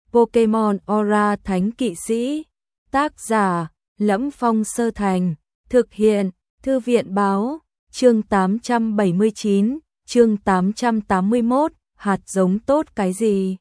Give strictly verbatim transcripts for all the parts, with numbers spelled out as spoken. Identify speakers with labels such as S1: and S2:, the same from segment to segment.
S1: Pokemon Aura Thánh Kỵ Sĩ. Tác giả: Lẫm Phong Sơ Thành. Thực hiện: Thư viện báo. Chương tám trăm bảy mươi chín, chương tám trăm tám mươi mốt, hạt giống tốt cái gì?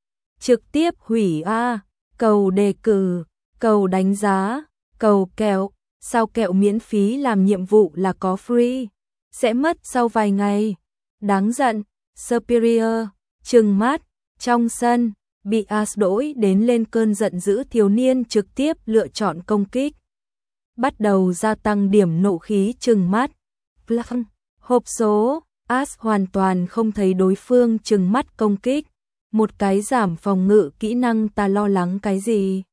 S1: Trực tiếp hủy a, cầu đề cử, cầu đánh giá, cầu kẹo, sao kẹo miễn phí làm nhiệm vụ là có free, sẽ mất sau vài ngày. Đáng giận, Superior, trừng mắt, trong sân, bị Ash đỗi đến lên cơn giận dữ, thiếu niên trực tiếp lựa chọn công kích. Bắt đầu gia tăng điểm nộ khí, trừng mắt. Plăng, hộp số, Ash hoàn toàn không thấy đối phương trừng mắt công kích. Một cái giảm phòng ngự kỹ năng, ta lo lắng cái gì?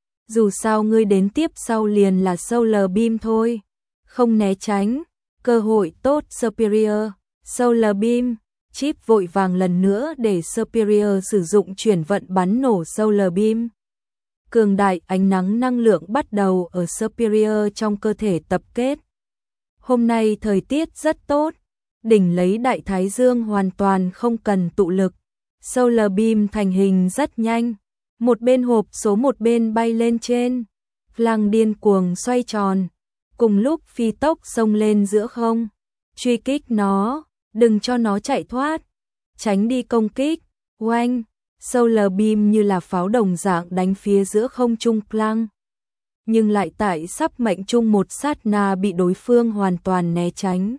S1: Dù sao ngươi đến tiếp sau liền là Solar Beam thôi. Không né tránh, cơ hội tốt. Superior, Solar Beam. Chip vội vàng lần nữa để Superior sử dụng chuyển vận bắn nổ Solar Beam. Cường đại ánh nắng năng lượng bắt đầu ở Superior trong cơ thể tập kết. Hôm nay thời tiết rất tốt, đỉnh lấy đại thái dương hoàn toàn không cần tụ lực. Solar Beam thành hình rất nhanh, một bên hộp số một bên bay lên trên. Flang điên cuồng xoay tròn, cùng lúc phi tốc xông lên giữa không, truy kích nó, đừng cho nó chạy thoát, tránh đi công kích. Oanh, Solar Beam như là pháo đồng dạng đánh phía giữa không trung Flang, nhưng lại tại sắp mệnh trung một sát na bị đối phương hoàn toàn né tránh.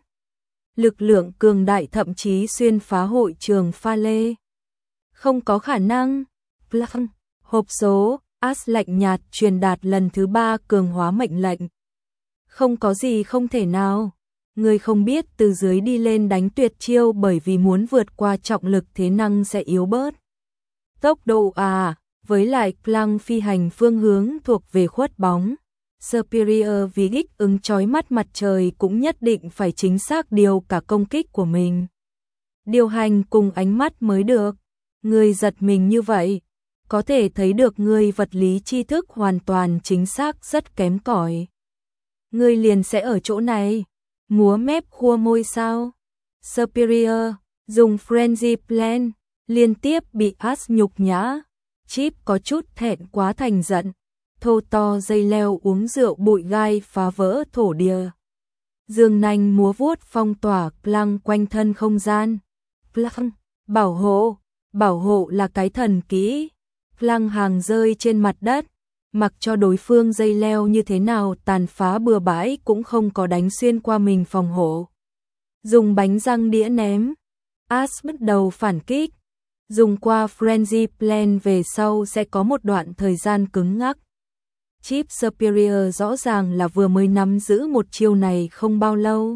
S1: Lực lượng cường đại thậm chí xuyên phá hội trường pha lê. Không có khả năng. Plăng, hộp số, Ash lạnh nhạt truyền đạt lần thứ ba cường hóa mệnh lệnh. Không có gì không thể nào. Người không biết từ dưới đi lên đánh tuyệt chiêu, bởi vì muốn vượt qua trọng lực thế năng sẽ yếu bớt tốc độ à, với lại Plăng phi hành phương hướng thuộc về khuất bóng. Superior vì ích ứng chói mắt mặt trời cũng nhất định phải chính xác điều cả công kích của mình. Điều hành cùng ánh mắt mới được. Người giật mình như vậy, có thể thấy được người vật lý tri thức hoàn toàn chính xác rất kém cỏi. Người liền sẽ ở chỗ này, múa mép khua môi sao? Superior, dùng Frenzy Plan, liên tiếp bị Ash nhục nhã. Chip có chút thẹn quá thành giận, thô to dây leo uống rượu bụi gai phá vỡ thổ địa. Dương nanh múa vuốt phong tỏa Plăng quanh thân không gian. Plăng, bảo hộ, bảo hộ là cái thần kỹ. Plăng hàng rơi trên mặt đất, mặc cho đối phương dây leo như thế nào tàn phá bừa bãi cũng không có đánh xuyên qua mình phòng hộ. Dùng bánh răng đĩa ném, Ash bắt đầu phản kích. Dùng qua Frenzy Plan về sau sẽ có một đoạn thời gian cứng ngắc. Chip Superior rõ ràng là vừa mới nắm giữ một chiêu này không bao lâu,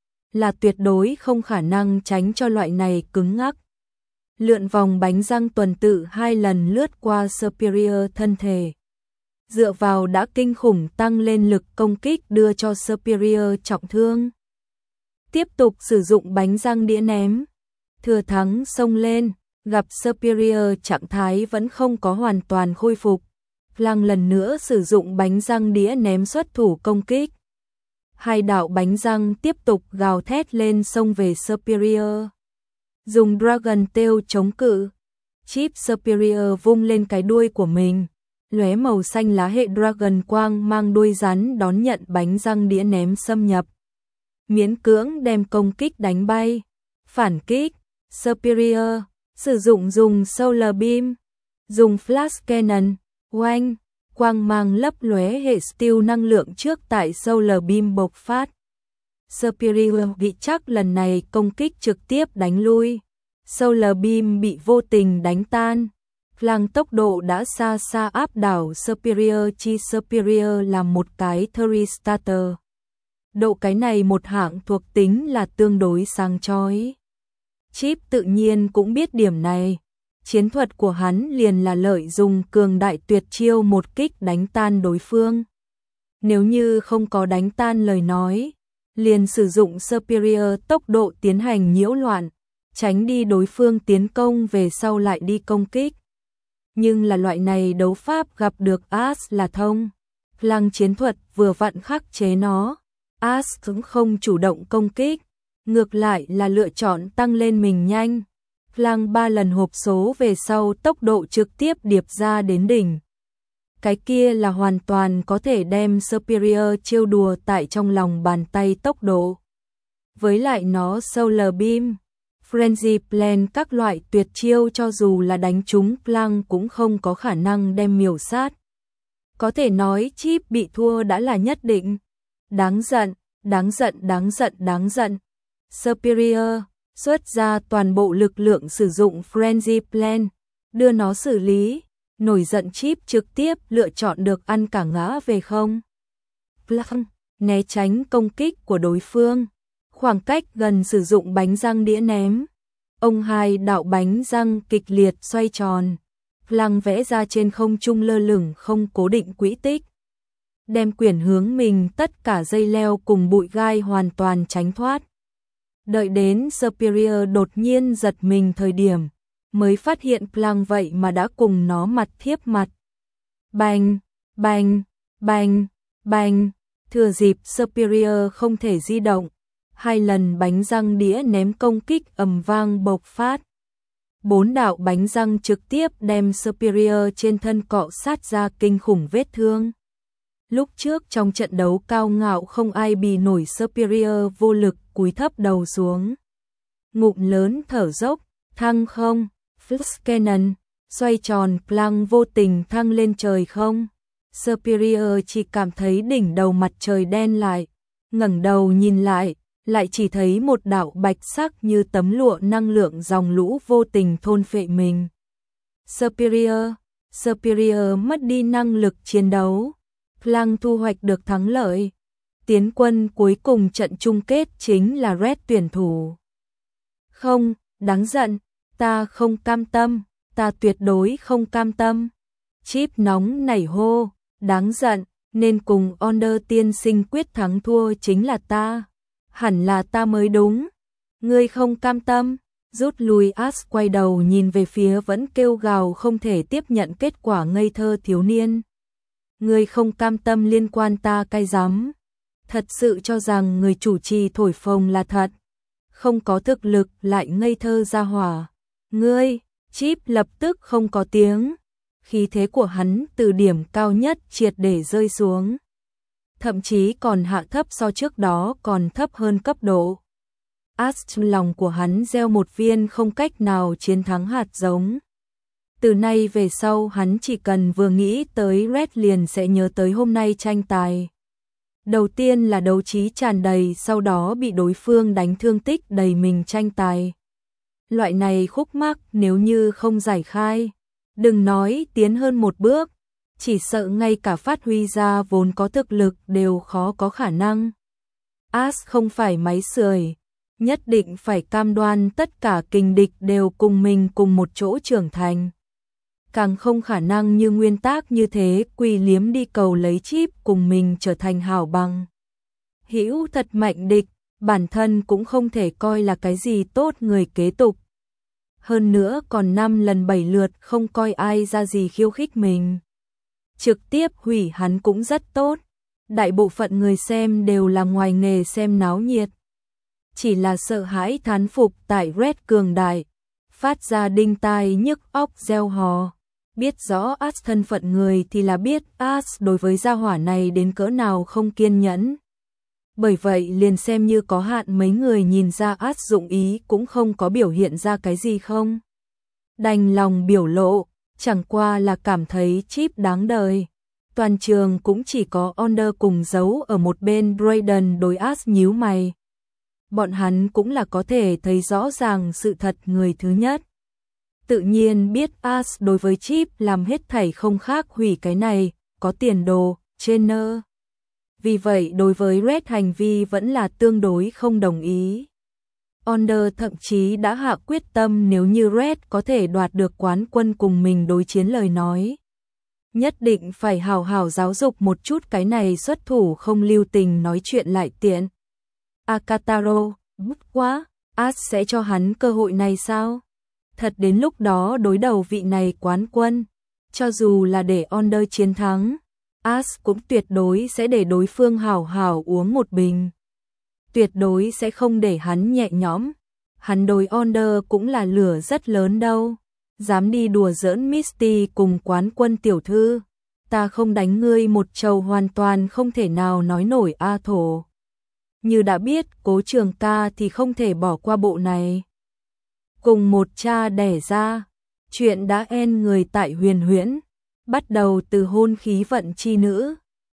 S1: là tuyệt đối không khả năng tránh cho loại này cứng ngắc. Lượn vòng bánh răng tuần tự hai lần lướt qua Superior thân thể, dựa vào đã kinh khủng tăng lên lực công kích đưa cho Superior trọng thương. Tiếp tục sử dụng bánh răng đĩa ném, thừa thắng xông lên, gặp Superior trạng thái vẫn không có hoàn toàn khôi phục. Plăng lần nữa sử dụng bánh răng đĩa ném xuất thủ công kích. Hai đạo bánh răng tiếp tục gào thét lên xông về Superior. Dùng Dragon Tail chống cự. Chip Superior vung lên cái đuôi của mình, lóe màu xanh lá hệ Dragon quang mang đuôi rắn đón nhận bánh răng đĩa ném xâm nhập, miễn cưỡng đem công kích đánh bay. Phản kích, Superior sử dụng dùng Solar Beam, dùng Flash Cannon. Oanh, quang mang lấp lóe hệ steel năng lượng trước tại Solar Beam bộc phát. Superior bị chắc lần này công kích trực tiếp đánh lui. Solar Beam bị vô tình đánh tan. Plăng tốc độ đã xa xa áp đảo Superior, chi Superior là một cái Theory Starter. Độ cái này một hạng thuộc tính là tương đối sáng chói. Chip tự nhiên cũng biết điểm này. Chiến thuật của hắn liền là lợi dụng cường đại tuyệt chiêu một kích đánh tan đối phương. Nếu như không có đánh tan lời nói, liền sử dụng Superior tốc độ tiến hành nhiễu loạn, tránh đi đối phương tiến công về sau lại đi công kích. Nhưng là loại này đấu pháp gặp được Ash là thông. Plăng chiến thuật vừa vặn khắc chế nó. Ash cũng không chủ động công kích, ngược lại là lựa chọn tăng lên mình nhanh. Flang ba lần hộp số về sau tốc độ trực tiếp điệp ra đến đỉnh. Cái kia là hoàn toàn có thể đem Superior trêu đùa tại trong lòng bàn tay tốc độ. Với lại nó Solar Beam, Frenzy Plan các loại tuyệt chiêu cho dù là đánh trúng Flang cũng không có khả năng đem miểu sát. Có thể nói Chip bị thua đã là nhất định. Đáng giận, đáng giận, đáng giận, đáng giận. Superior xuất ra toàn bộ lực lượng sử dụng Frenzy Plan, đưa nó xử lý. Nổi giận Chip trực tiếp lựa chọn được ăn cả ngã về không. Flang né tránh công kích của đối phương. Khoảng cách gần sử dụng bánh răng đĩa ném. Ông hai đạo bánh răng kịch liệt xoay tròn. Flang vẽ ra trên không trung lơ lửng không cố định quỹ tích. Đem quyển hướng mình tất cả dây leo cùng bụi gai hoàn toàn tránh thoát. Đợi đến Superior đột nhiên giật mình thời điểm, mới phát hiện Flang vậy mà đã cùng nó mặt thiếp mặt. Bành, bành, bành, bành, thừa dịp Superior không thể di động. Hai lần bánh răng đĩa ném công kích ầm vang bộc phát. Bốn đạo bánh răng trực tiếp đem Superior trên thân cọ sát ra kinh khủng vết thương. Lúc trước trong trận đấu cao ngạo không ai bì nổi Superior vô lực cúi thấp đầu xuống. Ngụm lớn thở dốc, thăng không, Flash Cannon, xoay tròn Flang vô tình thăng lên trời không. Superior chỉ cảm thấy đỉnh đầu mặt trời đen lại, ngẩng đầu nhìn lại, lại chỉ thấy một đạo bạch sắc như tấm lụa năng lượng dòng lũ vô tình thôn phệ mình. Superior, Superior mất đi năng lực chiến đấu. Flang thu hoạch được thắng lợi. Tiến quân cuối cùng trận chung kết chính là Red tuyển thủ. Không, đáng giận, ta không cam tâm, ta tuyệt đối không cam tâm. Chip nóng nảy hô, đáng giận, nên cùng Onder tiên sinh quyết thắng thua chính là ta. Hẳn là ta mới đúng. Ngươi không cam tâm. Rút lui. Ash quay đầu nhìn về phía vẫn kêu gào không thể tiếp nhận kết quả ngây thơ thiếu niên. Ngươi không cam tâm liên quan ta cay rắm. Thật sự cho rằng người chủ trì thổi phồng là thật. Không có thực lực lại ngây thơ ra hỏa. Ngươi, Chip lập tức không có tiếng. Khí thế của hắn từ điểm cao nhất triệt để rơi xuống. Thậm chí còn hạ thấp so trước đó còn thấp hơn cấp độ. Ash lòng của hắn gieo một viên không cách nào chiến thắng hạt giống. Từ nay về sau hắn chỉ cần vừa nghĩ tới Red liền sẽ nhớ tới hôm nay tranh tài. Đầu tiên là đấu trí tràn đầy, sau đó bị đối phương đánh thương tích đầy mình tranh tài. Loại này khúc mắc nếu như không giải khai, đừng nói tiến hơn một bước, chỉ sợ ngay cả phát huy ra vốn có thực lực đều khó có khả năng. Ash không phải máy sưởi, nhất định phải cam đoan tất cả kình địch đều cùng mình cùng một chỗ trưởng thành. Càng không khả năng như nguyên tắc như thế quỳ liếm đi cầu lấy Chip cùng mình trở thành hảo bằng hữu thật mạnh địch, bản thân cũng không thể coi là cái gì tốt người kế tục. Hơn nữa còn năm lần bảy lượt không coi ai ra gì khiêu khích mình. Trực tiếp hủy hắn cũng rất tốt. Đại bộ phận người xem đều là ngoài nghề xem náo nhiệt. Chỉ là sợ hãi thán phục tại Red cường đại, phát ra đinh tai nhức óc reo hò. Biết rõ Ash thân phận người thì là biết Ash đối với gia hỏa này đến cỡ nào không kiên nhẫn. Bởi vậy liền xem như có hạn mấy người nhìn ra Ash dụng ý cũng không có biểu hiện ra cái gì không. Đành lòng biểu lộ, chẳng qua là cảm thấy Chip đáng đời. Toàn trường cũng chỉ có Onder cùng giấu ở một bên Brayden đối Ash nhíu mày. Bọn hắn cũng là có thể thấy rõ ràng sự thật người thứ nhất. Tự nhiên biết Ash đối với Chip làm hết thảy không khác hủy cái này, có tiền đồ, trainer. Vì vậy đối với Red hành vi vẫn là tương đối không đồng ý. Onder thậm chí đã hạ quyết tâm nếu như Red có thể đoạt được quán quân cùng mình đối chiến lời nói. Nhất định phải hào hào giáo dục một chút cái này xuất thủ không lưu tình nói chuyện lại tiện. Akataro, bút quá, Ash sẽ cho hắn cơ hội này sao? Thật đến lúc đó đối đầu vị này quán quân, cho dù là để Onder chiến thắng, Ash cũng tuyệt đối sẽ để đối phương hào hào uống một bình. Tuyệt đối sẽ không để hắn nhẹ nhõm. hắn đối Onder cũng là lửa rất lớn đâu. Dám đi đùa giỡn Misty cùng quán quân tiểu thư, ta không đánh ngươi một trầu hoàn toàn không thể nào nói nổi a thổ. Như đã biết Cố Trường ca thì không thể bỏ qua bộ này. Cùng một cha đẻ ra, chuyện đã en người tại Huyền Huyễn, bắt đầu từ hôn khí vận chi nữ,